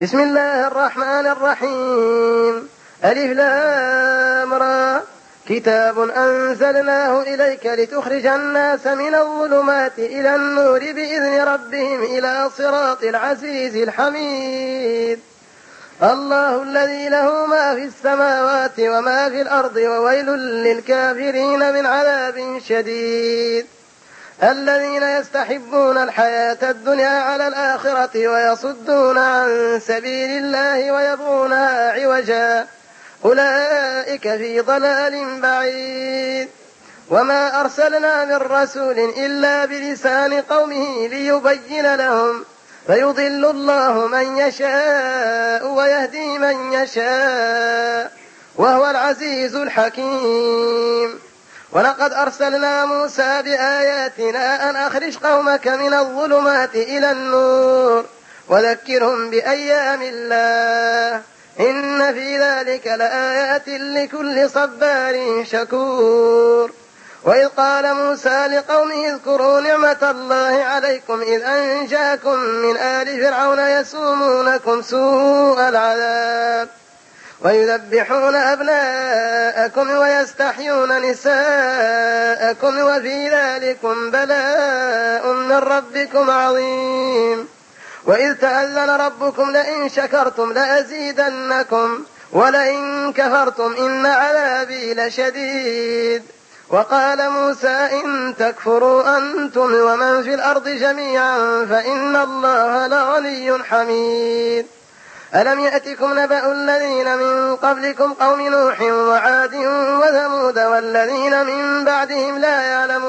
بسم الله الرحمن الرحيم. ألف لام را. كتاب أنزلناه إليك لتخرج الناس من الظلمات إلى النور بإذن ربهم إلى صراط العزيز الحميد. الله الذي له ما في السماوات وما في الأرض وويل للكافرين من عذاب شديد. الذين يستحبون الحياة الدنيا على الآخرة ويصدون عن سبيل الله ويبغونها عوجا أولئك في ضلال بعيد. وما أرسلنا من رسول إلا بلسان قومه ليبين لهم فيضل الله من يشاء ويهدي من يشاء وهو العزيز الحكيم. ولقد أرسلنا موسى بآياتنا أن أخرج قومك من الظلمات إلى النور وذكرهم بأيام الله إن في ذلك لآيات لكل صبار شكور. وإذ قال موسى لقومه اذكروا نعمة الله عليكم إذ أنجاكم من آل فرعون يسومونكم سوء العذاب ويذبحون أبناءكم ويستحيون نساءكم وفي ذلكم بلاء من ربكم عظيم. وإذ تأذن ربكم لئن شكرتم لأزيدنكم ولئن كفرتم إن عذابي لشديد. وقال موسى إن تكفروا أنتم ومن في الأرض جميعا فإن الله لغني حميد. ألم يأتكم نبأ الذين من قبلكم قوم نوح وعاد وثمود والذين من بعدهم لا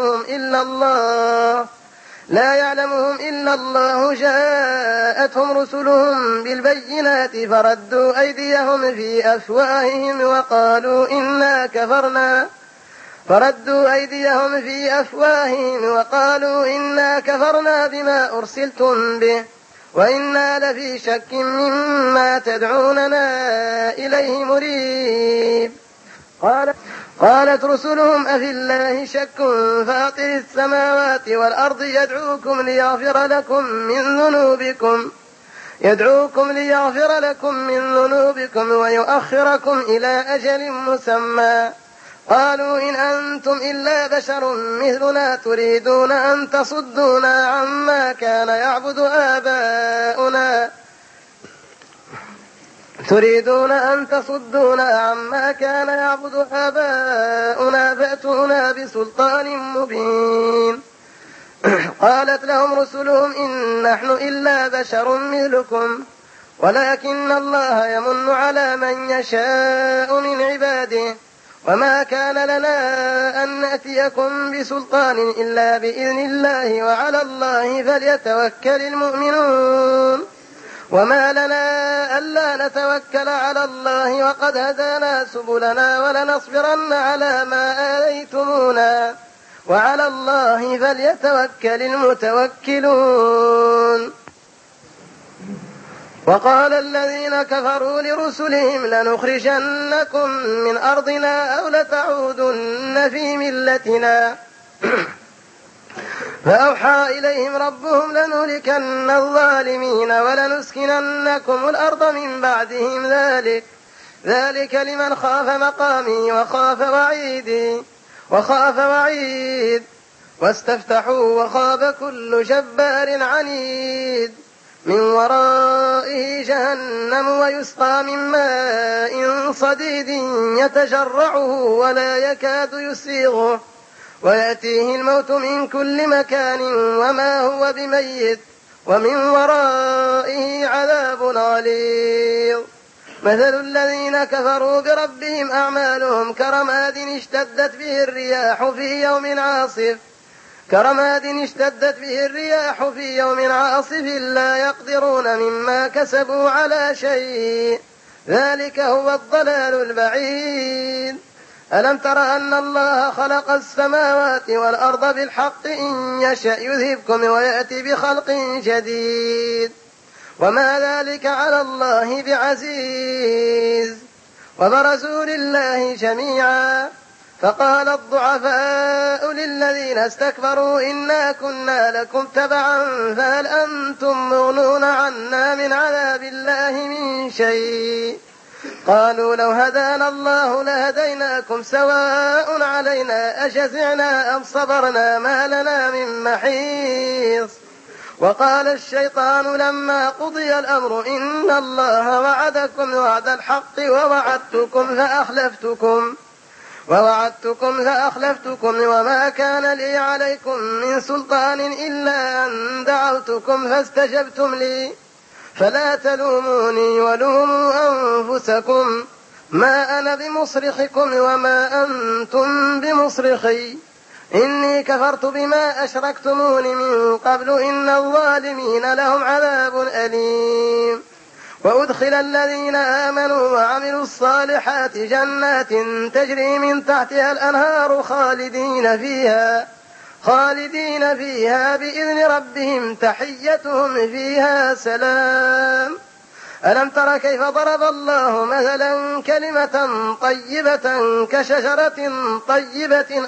يعلمهم إلا الله جاءتهم رسلهم بالبينات فردوا أيديهم في أفواههم وقالوا إنا كفرنا بما أرسلتم به وإنا لفي شك مما تدعوننا إليه مريب. قالت رسلهم أفي الله شك فاطر السماوات والأرض يدعوكم ليغفر لكم من ذنوبكم ويؤخركم إلى أجل مسمى. قالوا إن أنتم إلا بشر مثلنا تريدون أن تصدونا عما كان يعبد آباؤنا فأتونا بسلطان مبين. قالت لهم رسلهم إن نحن إلا بشر مثلكم ولكن الله يمن على من يشاء من عباده وما كان لنا أن نأتيكم بسلطان إلا بإذن الله وعلى الله فليتوكل المؤمنون. وما لنا ألا نتوكل على الله وقد هدانا سبلنا ولنصبرن على ما آذيتمونا وعلى الله فليتوكل المتوكلون. وقال الذين كفروا لرسلهم لنخرجنكم من أرضنا أو لتعودن في ملتنا فأوحى إليهم ربهم لنهلكن الظالمين ولنسكننكم الأرض من بعدهم ذلك لمن خاف مقامي وخاف وعيد. واستفتحوا وخاب كل جبار عنيد من ورائه جهنم ويسقى من ماء صديد يتجرعه ولا يكاد يسيغه ويأتيه الموت من كل مكان وما هو بميت ومن ورائه عذاب غليظ. مثل الذين كفروا بربهم أعمالهم كرماد اشتدت به الرياح في يوم عاصف لا يقدرون مما كسبوا على شيء ذلك هو الضلال البعيد. ألم تر أن الله خلق السماوات والأرض بالحق إن يشأ يذهبكم ويأتي بخلق جديد وما ذلك على الله بعزيز. وبرزوا لله جميعا فقال الضعفاء للذين استكبروا إنا كنا لكم تبعا فهل أنتم مغنون عنا من عذاب الله من شيء قالوا لو هدانا الله لهديناكم سواء علينا أشفعنا أم صبرنا ما لنا من محيص. وقال الشيطان لما قضي الأمر إن الله وعدكم وعد الحق ووعدتكم فأخلفتكم وما كان لي عليكم من سلطان إلا أن دعوتكم فاستجبتم لي فلا تلوموني ولوموا أنفسكم ما أنا بمصرخكم وما أنتم بمصرخي إني كفرت بما أشركتمون من قبل إن الظالمين لهم عذاب أليم. وأدخل الذين آمنوا وعملوا الصالحات جنات تجري من تحتها الأنهار خالدين فيها بإذن ربهم تحيتهم فيها سلام. ألم تر كيف ضرب الله مثلا كلمة طيبة كشجرة طيبة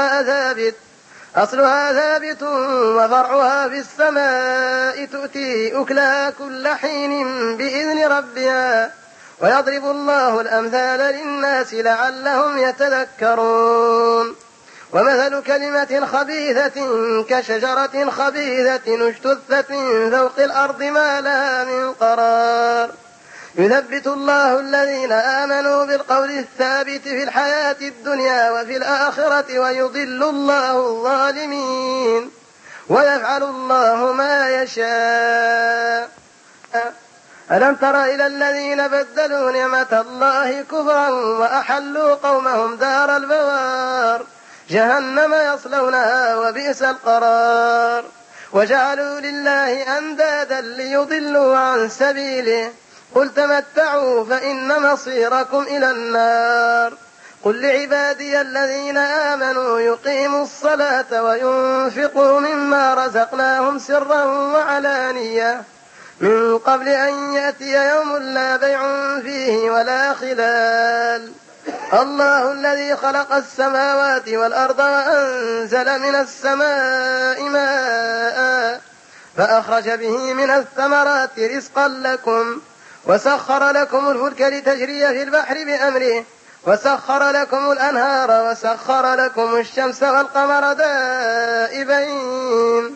أصلها ثابت وفرعها في السماء تؤتي أكلها كل حين بإذن ربها ويضرب الله الأمثال للناس لعلهم يتذكرون. ومثل كلمة خبيثة كشجرة خبيثة اجتثت من فوق الأرض ما لها من قرار يثبت الله الذين آمنوا بالقول الثابت في الحياة الدنيا وفي الآخرة ويضل الله الظالمين ويفعل الله ما يشاء. ألم تر إلى الذين بدلوا نعمة الله كفرا وأحلوا قومهم دار البوار جهنم يصلونها وبئس القرار وجعلوا لله أندادا ليضلوا عن سبيله قل تمتعوا فإن مصيركم إلى النار. قل لعبادي الذين آمنوا يقيموا الصلاة وينفقوا مما رزقناهم سرا وعلانية من قبل أن يأتي يوم لا بيع فيه ولا خلال. الله الذي خلق السماوات والأرض وأنزل من السماء ماء فأخرج به من الثمرات رزقا لكم وسخر لكم الفلك لتجري في البحر بأمره وسخر لكم الأنهار وسخر لكم الشمس والقمر دائبين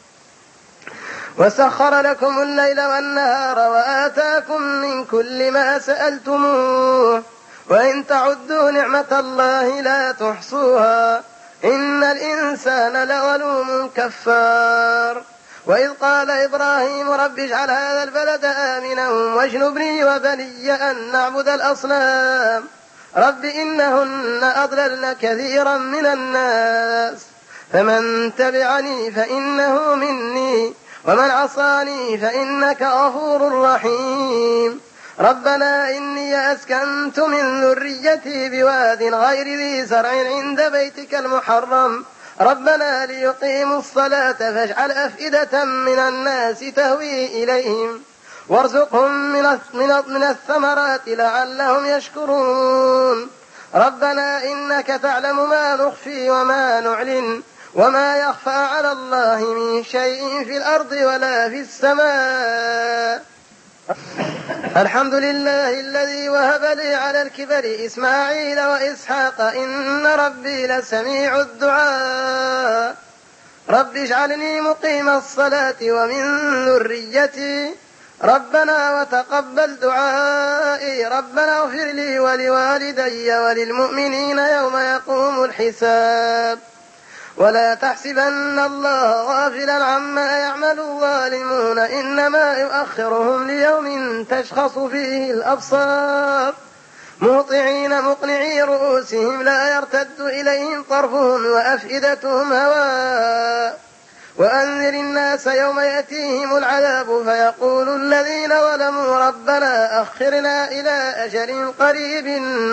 وسخر لكم الليل والنهار وآتاكم من كل ما سألتموه وإن تعدوا نعمة الله لا تحصوها إن الإنسان لظلوم كفار. وإذ قال إبراهيم رب اجعل هذا البلد آمنا واجنبني وبني أن نعبد الأصنام رب إنهن أضللن كثيرا من الناس فمن تبعني فإنه مني ومن عصاني فإنك غفور رحيم. ربنا إني أسكنت من ذريتي بواد غير ذي زرع عند بيتك المحرم ربنا ليقيموا الصلاة فاجعل أفئدة من الناس تهوي إليهم وارزقهم من الثمرات لعلهم يشكرون. ربنا إنك تعلم ما نخفي وما نعلن وما يخفى على الله من شيء في الأرض ولا في السماء. الحمد لله الذي وهب لي على الكبر إسماعيل وإسحاق إن ربي لسميع الدعاء. رب اجعلني مقيم الصلاة ومن ذريتي ربنا وتقبل دعائي ربنا اغفر لي ولوالدي وللمؤمنين يوم يقوم الحساب. ولا تحسبن الله غافلا عما يعمل الظالمون إنما يؤخرهم ليوم تشخص فيه الأبصار مهطعين مقنعي رؤوسهم لا يرتد إليهم طرفهم وأفئدتهم هواء. وأنذر الناس يوم يأتيهم العذاب فيقول الذين ظلموا ربنا أخرنا إلى أجل قريب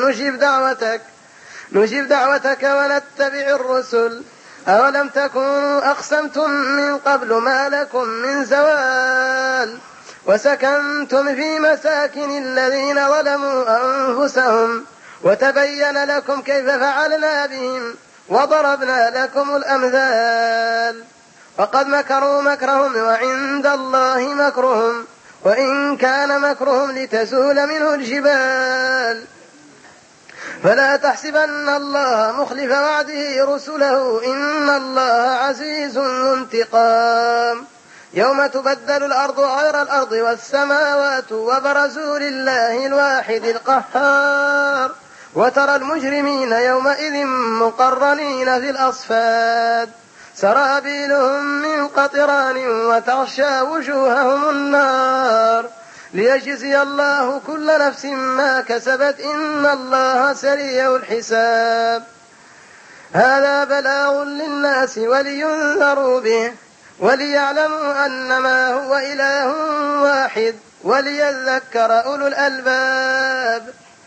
نجب دعوتك ونتبع الرسل أولم تكونوا أقسمتم من قبل ما لكم من زوال وسكنتم في مساكن الذين ظلموا أنفسهم وتبين لكم كيف فعلنا بهم وضربنا لكم الأمثال. وقد مكروا مكرهم وعند الله مكرهم وإن كان مكرهم لتزول منه الجبال. فلا تحسبن الله مخلف وعده رسله إن الله عزيز ذو انتقام. يوم تبدل الأرض غير الأرض والسماوات وبرزوا لله الواحد القهار وترى المجرمين يومئذ مقرنين في الأصفاد سرابيلهم من قطران وتغشى وجوههم النار ليجزي الله كل نفس ما كسبت إن الله سريع الحساب. هذا بلاغ للناس ولينذروا به وليعلموا أنما هو إله واحد وليذكر أولو الألباب.